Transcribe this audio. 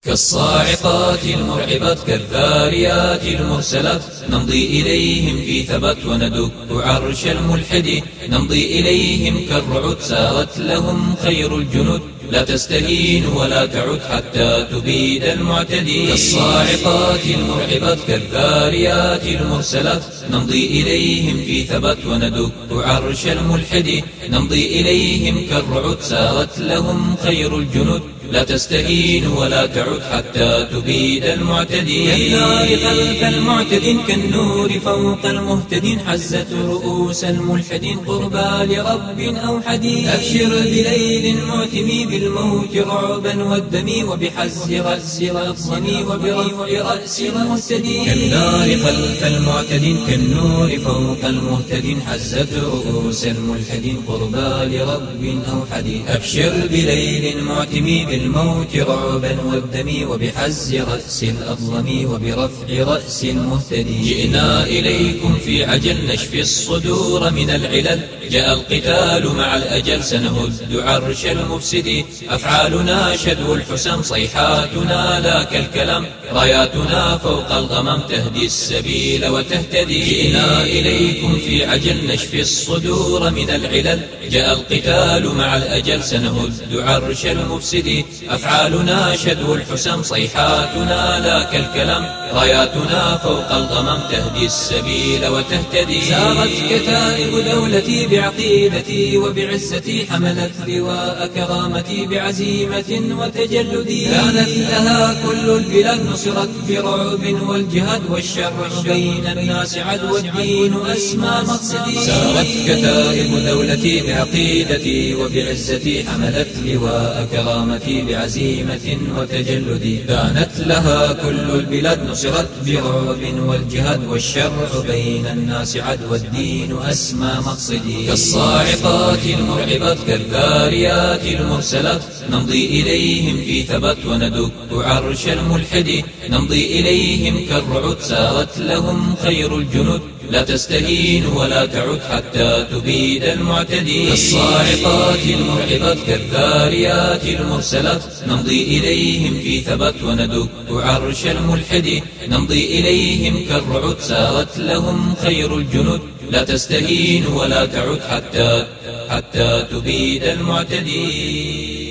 كالصاعقات المرعبات كالذاريات المرسلات نمضي إليهم في ثبات وندك عرش الملحد نمضي إليهم كالرعد سارت لهم خير الجنود لا تستهين ولا تعد حتى تبيد المعتدي كالصاعقات المرعبات كالذاريات المرسلات نمضي إليهم في ثبات وندك عرش الملحد نمضي إليهم كالرعد سارت لهم خير الجنود لا تستهين ولا تعد حتى تبيد المعتدين كالنار خلف المعتدين كالنور فوق المهتدين حزت رؤوس الملحدين قربى لرب أوحدين أبشر بليل معتمي بالموت رعبا والدم وبحز رأس الأطصم وبرفع رأس المهتدين كالنار خلف المعتدين كالنور فوق المهتدين حزت رؤوس الملحدين قربى لرب أوحدين أبشر بليل معتمي بالموت رعبا والدم وبحز رأس الأظلم وبرفع رأس المهتدين جئنا إليكم في عجل نشفي الصدور من العلل جاء القتال مع الأجل سنهد عرش المفسد أفعالنا شدو الحسام صيحاتنا لا كالكلام راياتنا فوق الغمام تهدي السبيل وتهتدي جئنا إليكم في عجل نشفي الصدور من العلل جاء القتال مع الأجل سنهد عرش المفسد أفعالنا شدو الحسام صيحاتنا لا كالكلام راياتنا فوق الغمام تهدي السبيل وتهتدي سارت كتائب دولتي بعقيدتي وبعزتي حملت لواء كرامتي بعزيمة وتجلدي كانت لها كل البلاد نصرت برعب والجهاد والشر بين الناس عدو الدين أسمى مقصدي سارت كتائب دولتي بعقيدتي وبعزتي حملت لواء كرامتي بعزيمة وتجلدي كانت لها كل البلاد نصرت برعب والجهاد والشر بين الناس عدو الدين أسمى مقصدي كالصاعقات المرعبات كالذاريات المرسلات نمضي إليهم في ثبات وندك عرش الملحد نمضي إليهم كالرعد سارت لهم خير الجنود لا تستهين ولا تعد حتى تبيد المعتدي كالصاعقات المرعبات كالذاريات المرسلات نمضي إليهم في ثبات وندك عرش الملحد نمضي إليهم كالرعد سارت لهم خير الجنود لا تستهين ولا تعد حتى تبيد المعتدي.